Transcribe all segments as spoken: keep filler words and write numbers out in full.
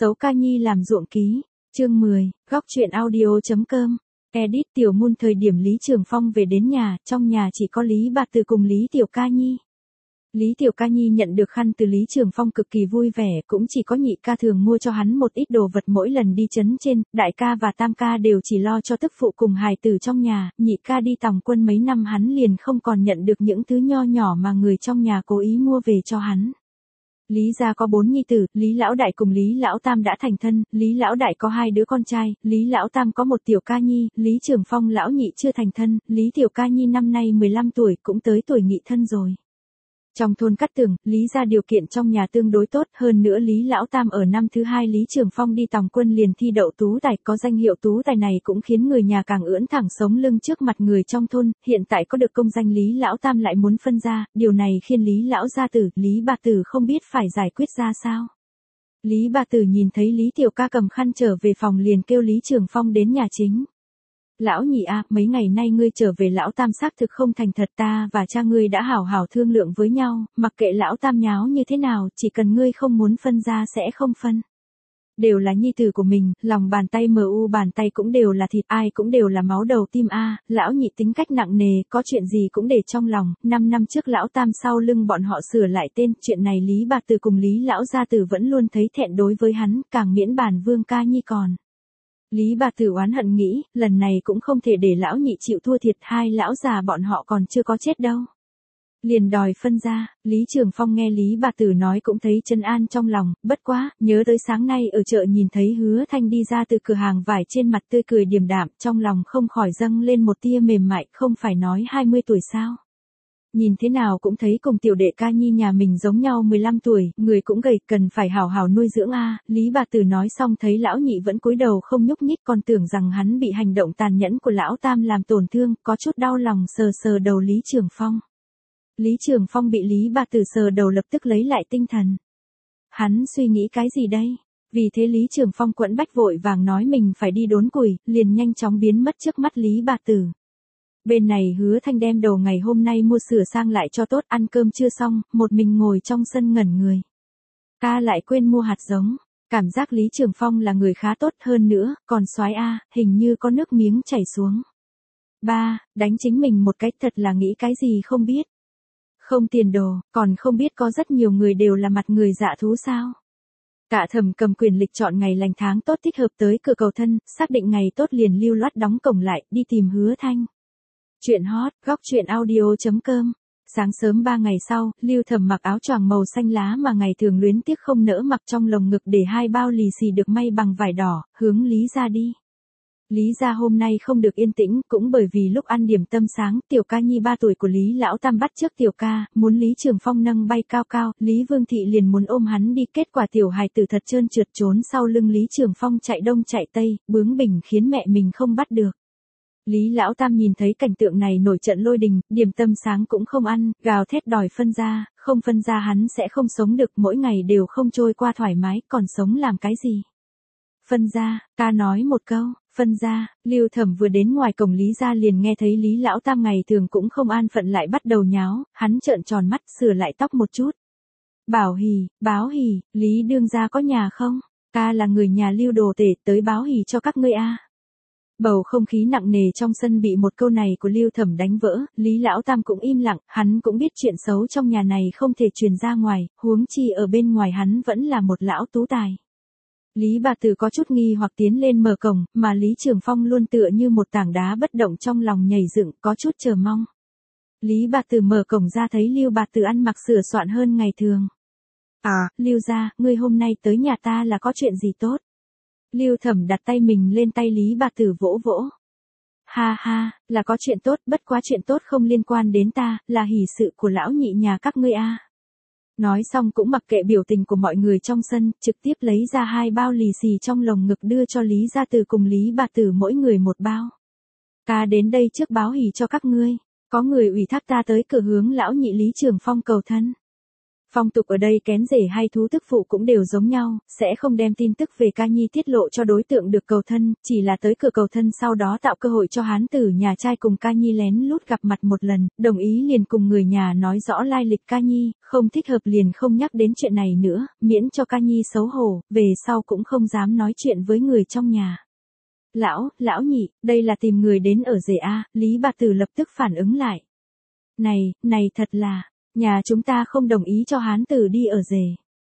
Xấu ca nhi làm ruộng ký, chương mười, góc truyện audio.com. Edit Tiểu Môn. Thời điểm Lý Trường Phong về đến nhà, trong nhà chỉ có Lý Bạt Từ cùng Lý Tiểu Ca Nhi. Lý Tiểu Ca Nhi nhận được khăn từ Lý Trường Phong cực kỳ vui vẻ, cũng chỉ có nhị ca thường mua cho hắn một ít đồ vật mỗi lần đi trấn trên, đại ca và tam ca đều chỉ lo cho tức phụ cùng hài tử trong nhà, nhị ca đi tòng quân mấy năm hắn liền không còn nhận được những thứ nho nhỏ mà người trong nhà cố ý mua về cho hắn. Lý gia có bốn nhi tử, Lý Lão Đại cùng Lý Lão Tam đã thành thân, Lý Lão Đại có hai đứa con trai, Lý Lão Tam có một tiểu ca nhi, Lý Trường Phong lão nhị chưa thành thân, Lý Tiểu Ca Nhi năm nay mười lăm tuổi cũng tới tuổi nghị thân rồi. Trong thôn Cát Tường, Lý gia điều kiện trong nhà tương đối tốt, hơn nữa Lý Lão Tam ở năm thứ hai Lý Trường Phong đi tòng quân liền thi đậu tú tài, có danh hiệu tú tài này cũng khiến người nhà càng ưỡn thẳng sống lưng trước mặt người trong thôn, hiện tại có được công danh Lý Lão Tam lại muốn phân ra, điều này khiến Lý Lão gia tử, Lý Bạt Tử không biết phải giải quyết ra sao. Lý Bạt Tử nhìn thấy Lý Tiểu Ca cầm khăn trở về phòng liền kêu Lý Trường Phong đến nhà chính. Lão nhị a, mấy ngày nay ngươi trở về Lão Tam xác thực không thành thật, ta và cha ngươi đã hảo hảo thương lượng với nhau, mặc kệ Lão Tam nháo như thế nào, chỉ cần ngươi không muốn phân ra sẽ không phân. Đều là nhi tử của mình, lòng bàn tay mờ u bàn tay cũng đều là thịt, ai cũng đều là máu đầu tim a. Lão nhị tính cách nặng nề, có chuyện gì cũng để trong lòng, năm năm trước Lão Tam sau lưng bọn họ sửa lại tên, chuyện này Lý Bạt Từ cùng Lý Lão gia tử vẫn luôn thấy thẹn đối với hắn, càng miễn bàn Vương Ca Nhi còn. Lý Bạt Tử oán hận nghĩ, lần này cũng không thể để lão nhị chịu thua thiệt, hai lão già bọn họ còn chưa có chết đâu. Liền đòi phân ra, Lý Trường Phong nghe Lý Bạt Tử nói cũng thấy trấn an trong lòng, bất quá, nhớ tới sáng nay ở chợ nhìn thấy Hứa Thanh đi ra từ cửa hàng vải trên mặt tươi cười điềm đạm, trong lòng không khỏi dâng lên một tia mềm mại, không phải nói hai mươi tuổi sao. Nhìn thế nào cũng thấy cùng tiểu đệ Ca Nhi nhà mình giống nhau mười lăm tuổi, người cũng gầy, cần phải hảo hảo nuôi dưỡng a. Lý Bạt Tử nói xong thấy lão nhị vẫn cúi đầu không nhúc nhích, còn tưởng rằng hắn bị hành động tàn nhẫn của lão Tam làm tổn thương, có chút đau lòng sờ sờ đầu Lý Trường Phong. Lý Trường Phong bị Lý Bạt Tử sờ đầu lập tức lấy lại tinh thần. Hắn suy nghĩ cái gì đây? Vì thế Lý Trường Phong quẫn bách vội vàng nói mình phải đi đốn củi, liền nhanh chóng biến mất trước mắt Lý Bạt Tử. Bên này Hứa Thanh đem đầu ngày hôm nay mua sửa sang lại cho tốt, ăn cơm chưa xong, một mình ngồi trong sân ngẩn người. Ca lại quên mua hạt giống, cảm giác Lý Trường Phong là người khá tốt hơn nữa, còn soái a, hình như có nước miếng chảy xuống. Ba, đánh chính mình một cái thật là nghĩ cái gì không biết. Không tiền đồ, còn không biết có rất nhiều người đều là mặt người dạ thú sao. Tạ Thẩm cầm quyền lịch chọn ngày lành tháng tốt thích hợp tới cửa cầu thân, xác định ngày tốt liền lưu loát đóng cổng lại, đi tìm Hứa Thanh. Chuyện hot, góc truyện audio.com. Sáng sớm ba ngày sau, Lưu Thẩm mặc áo choàng màu xanh lá mà ngày thường luyến tiếc không nỡ mặc trong lồng ngực để hai bao lì xì được may bằng vải đỏ, hướng Lý gia đi. Lý gia hôm nay không được yên tĩnh, cũng bởi vì lúc ăn điểm tâm sáng, tiểu ca nhi ba tuổi của Lý Lão Tam bắt trước tiểu ca, muốn Lý Trường Phong nâng bay cao cao, Lý Vương Thị liền muốn ôm hắn đi, kết quả tiểu hài tử thật trơn trượt trốn sau lưng Lý Trường Phong chạy đông chạy tây, bướng bỉnh khiến mẹ mình không bắt được. Lý Lão Tam nhìn thấy cảnh tượng này nổi trận lôi đình, điểm tâm sáng cũng không ăn, gào thét đòi phân ra, không phân ra hắn sẽ không sống được, mỗi ngày đều không trôi qua thoải mái, còn sống làm cái gì. Phân ra, ca nói một câu, phân ra, Lưu Thẩm vừa đến ngoài cổng Lý gia liền nghe thấy Lý Lão Tam ngày thường cũng không an phận lại bắt đầu nháo, hắn trợn tròn mắt sửa lại tóc một chút. Bảo hỉ, báo hỉ, Lý đương gia có nhà không? Ca là người nhà Lưu đồ tể tới báo hỉ cho các ngươi a. Bầu không khí nặng nề trong sân bị một câu này của Lưu Thẩm đánh vỡ, Lý Lão Tam cũng im lặng, hắn cũng biết chuyện xấu trong nhà này không thể truyền ra ngoài, huống chi ở bên ngoài hắn vẫn là một lão tú tài. Lý Bạt Tử có chút nghi hoặc tiến lên mở cổng, mà Lý Trường Phong luôn tựa như một tảng đá bất động trong lòng nhảy dựng, có chút chờ mong. Lý Bạt Tử mở cổng ra thấy Lưu Bạt Tử ăn mặc sửa soạn hơn ngày thường. À, Lưu gia, ngươi hôm nay tới nhà ta là có chuyện gì tốt? Lưu Thẩm đặt tay mình lên tay Lý Bạt Tử vỗ vỗ. Ha ha, là có chuyện tốt, bất quá chuyện tốt không liên quan đến ta, là hỷ sự của lão nhị nhà các ngươi a. Nói xong cũng mặc kệ biểu tình của mọi người trong sân, trực tiếp lấy ra hai bao lì xì trong lồng ngực đưa cho Lý Gia Tử cùng Lý Bạt Tử mỗi người một bao. Ta đến đây trước báo hỷ cho các ngươi, có người ủy thác ta tới cửa hướng lão nhị Lý Trường Phong cầu thân. Phong tục ở đây kén rể hay thú tức phụ cũng đều giống nhau, sẽ không đem tin tức về ca nhi tiết lộ cho đối tượng được cầu thân, chỉ là tới cửa cầu thân sau đó tạo cơ hội cho hán tử nhà trai cùng ca nhi lén lút gặp mặt một lần, đồng ý liền cùng người nhà nói rõ lai lịch ca nhi, không thích hợp liền không nhắc đến chuyện này nữa, miễn cho ca nhi xấu hổ, về sau cũng không dám nói chuyện với người trong nhà. Lão, lão nhị, đây là tìm người đến ở rể a, Lý bà tử lập tức phản ứng lại. Này, này thật là, nhà chúng ta không đồng ý cho hán tử đi ở rể.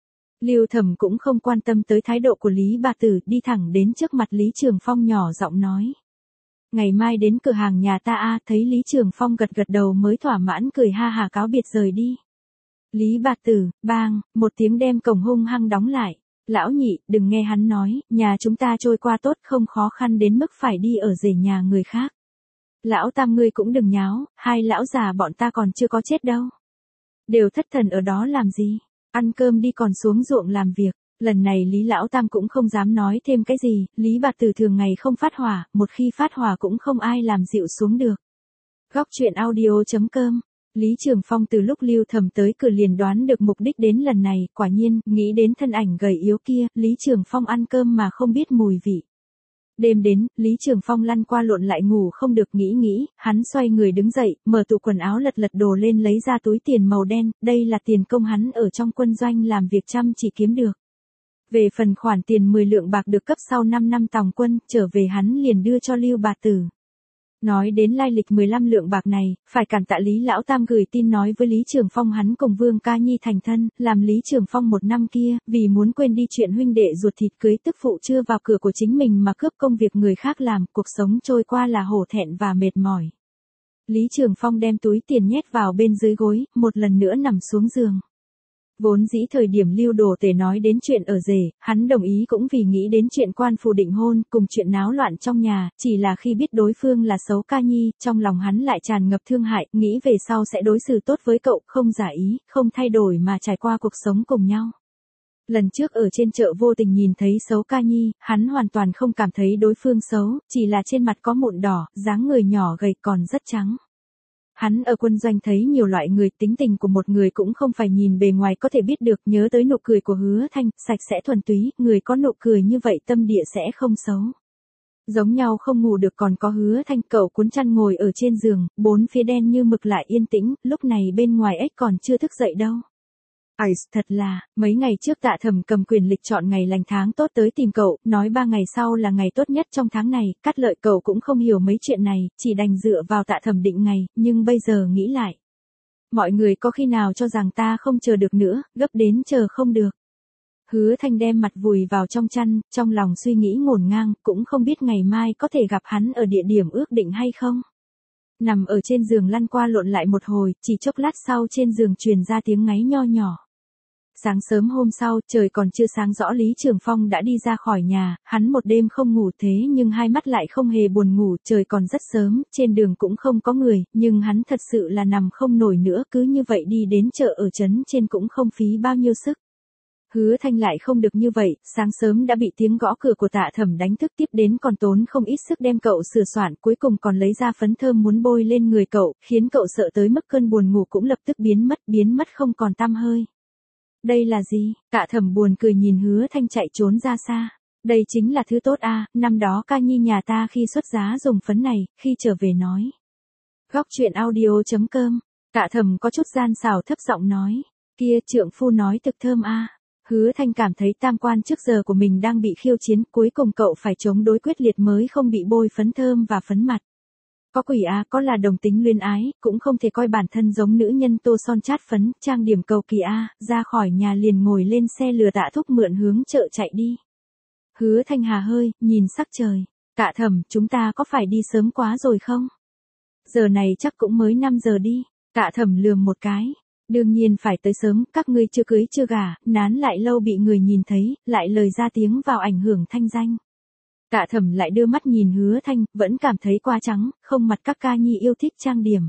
Lưu Thẩm cũng không quan tâm tới thái độ của Lý bà tử, đi thẳng đến trước mặt Lý Trường Phong nhỏ giọng nói. Ngày mai đến cửa hàng nhà ta a, thấy Lý Trường Phong gật gật đầu mới thỏa mãn cười ha hà cáo biệt rời đi. Lý bà tử, bang, một tiếng đem cổng hung hăng đóng lại. Lão nhị, đừng nghe hắn nói, nhà chúng ta trôi qua tốt không khó khăn đến mức phải đi ở rể nhà người khác. Lão tam ngươi cũng đừng nháo, hai lão già bọn ta còn chưa có chết đâu. Đều thất thần ở đó làm gì, ăn cơm đi còn xuống ruộng làm việc. Lần này Lý lão tam cũng không dám nói thêm cái gì, Lý bà tử thường ngày không phát hỏa, một khi phát hỏa cũng không ai làm dịu xuống được. Góc truyện audio chấm com. Lý Trường Phong từ lúc Lưu Thẩm tới cửa liền đoán được mục đích đến lần này, quả nhiên, nghĩ đến thân ảnh gầy yếu kia, Lý Trường Phong ăn cơm mà không biết mùi vị. Đêm đến, Lý Trường Phong lăn qua lộn lại ngủ không được nghĩ nghĩ, hắn xoay người đứng dậy, mở tủ quần áo lật lật đồ lên lấy ra túi tiền màu đen, đây là tiền công hắn ở trong quân doanh làm việc chăm chỉ kiếm được. Về phần khoản tiền mười lượng bạc được cấp sau năm năm tòng quân, trở về hắn liền đưa cho Lưu bà tử. Nói đến lai lịch mười lăm lượng bạc này, phải cảm tạ Lý Lão Tam gửi tin nói với Lý Trường Phong hắn cùng Vương Ca Nhi thành thân, làm Lý Trường Phong một năm kia, vì muốn quên đi chuyện huynh đệ ruột thịt cưới tức phụ chưa vào cửa của chính mình mà cướp công việc người khác làm, cuộc sống trôi qua là hổ thẹn và mệt mỏi. Lý Trường Phong đem túi tiền nhét vào bên dưới gối, một lần nữa nằm xuống giường. Vốn dĩ thời điểm Lưu Đồ Tể nói đến chuyện ở rể, hắn đồng ý cũng vì nghĩ đến chuyện quan phủ định hôn, cùng chuyện náo loạn trong nhà, chỉ là khi biết đối phương là xấu Ca Nhi, trong lòng hắn lại tràn ngập thương hại, nghĩ về sau sẽ đối xử tốt với cậu, không giả ý, không thay đổi mà trải qua cuộc sống cùng nhau. Lần trước ở trên chợ vô tình nhìn thấy xấu Ca Nhi, hắn hoàn toàn không cảm thấy đối phương xấu, chỉ là trên mặt có mụn đỏ, dáng người nhỏ gầy còn rất trắng. Hắn ở quân doanh thấy nhiều loại người, tính tình của một người cũng không phải nhìn bề ngoài có thể biết được, nhớ tới nụ cười của Hứa Thanh, sạch sẽ thuần túy, người có nụ cười như vậy tâm địa sẽ không xấu. Giống nhau không ngủ được còn có Hứa Thanh, cậu cuốn chăn ngồi ở trên giường, bốn phía đen như mực lại yên tĩnh, lúc này bên ngoài ếch còn chưa thức dậy đâu. Ây, thật là, mấy ngày trước Tạ Thẩm cầm quyền lịch chọn ngày lành tháng tốt tới tìm cậu, nói ba ngày sau là ngày tốt nhất trong tháng này, Cát Lợi cậu cũng không hiểu mấy chuyện này, chỉ đành dựa vào Tạ Thẩm định ngày, nhưng bây giờ nghĩ lại. Mọi người có khi nào cho rằng ta không chờ được nữa, gấp đến chờ không được. Hứa Thanh đem mặt vùi vào trong chăn, trong lòng suy nghĩ ngổn ngang, cũng không biết ngày mai có thể gặp hắn ở địa điểm ước định hay không. Nằm ở trên giường lăn qua lộn lại một hồi, chỉ chốc lát sau trên giường truyền ra tiếng ngáy nho nhỏ. Sáng sớm hôm sau, trời còn chưa sáng rõ Lý Trường Phong đã đi ra khỏi nhà, hắn một đêm không ngủ thế nhưng hai mắt lại không hề buồn ngủ, trời còn rất sớm, trên đường cũng không có người, nhưng hắn thật sự là nằm không nổi nữa, cứ như vậy đi đến chợ ở trấn trên cũng không phí bao nhiêu sức. Hứa Thanh lại không được như vậy, sáng sớm đã bị tiếng gõ cửa của Tạ Thẩm đánh thức, tiếp đến còn tốn không ít sức đem cậu sửa soạn, cuối cùng còn lấy ra phấn thơm muốn bôi lên người cậu, khiến cậu sợ tới mức cơn buồn ngủ cũng lập tức biến mất, biến mất không còn tăm hơi. Đây là gì? Tạ Thẩm buồn cười nhìn Hứa Thanh chạy trốn ra xa. Đây chính là thứ tốt a, năm đó Ca Nhi nhà ta khi xuất giá dùng phấn này, khi trở về nói. Góc truyện audio chấm com. Tạ Thẩm có chút gian xảo thấp giọng nói, kia trượng phu nói thực thơm a. Hứa Thanh cảm thấy tam quan trước giờ của mình đang bị khiêu chiến, cuối cùng cậu phải chống đối quyết liệt mới không bị bôi phấn thơm và phấn mặt. Có quỷ à, có là đồng tính luyến ái, cũng không thể coi bản thân giống nữ nhân tô son chát phấn, trang điểm cầu kỳ a, ra khỏi nhà liền ngồi lên xe lừa Tạ Thúc mượn hướng chợ chạy đi. Hứa Thanh hà hơi, nhìn sắc trời, Tạ Thẩm, chúng ta có phải đi sớm quá rồi không? Giờ này chắc cũng mới năm giờ đi, Tạ Thẩm lườm một cái. Đương nhiên phải tới sớm, các ngươi chưa cưới chưa gả, nán lại lâu bị người nhìn thấy, lại lời ra tiếng vào ảnh hưởng thanh danh. Tạ Thẩm lại đưa mắt nhìn Hứa Thanh, vẫn cảm thấy quá trắng, không mặt các ca nhi yêu thích trang điểm.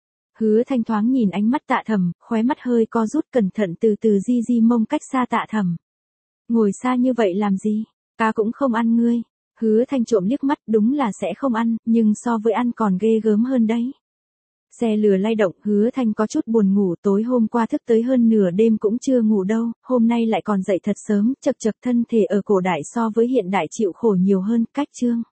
Hứa Thanh thoáng nhìn ánh mắt Tạ Thẩm, khóe mắt hơi co rút cẩn thận từ từ di di mông cách xa Tạ Thẩm. Ngồi xa như vậy làm gì, ca cũng không ăn ngươi. Hứa Thanh trộm liếc mắt, đúng là sẽ không ăn, nhưng so với ăn còn ghê gớm hơn đấy. Xe lừa lay động, Hứa Thanh có chút buồn ngủ, tối hôm qua thức tới hơn nửa đêm cũng chưa ngủ đâu, hôm nay lại còn dậy thật sớm, chật chật thân thể ở cổ đại so với hiện đại chịu khổ nhiều hơn, cách chương.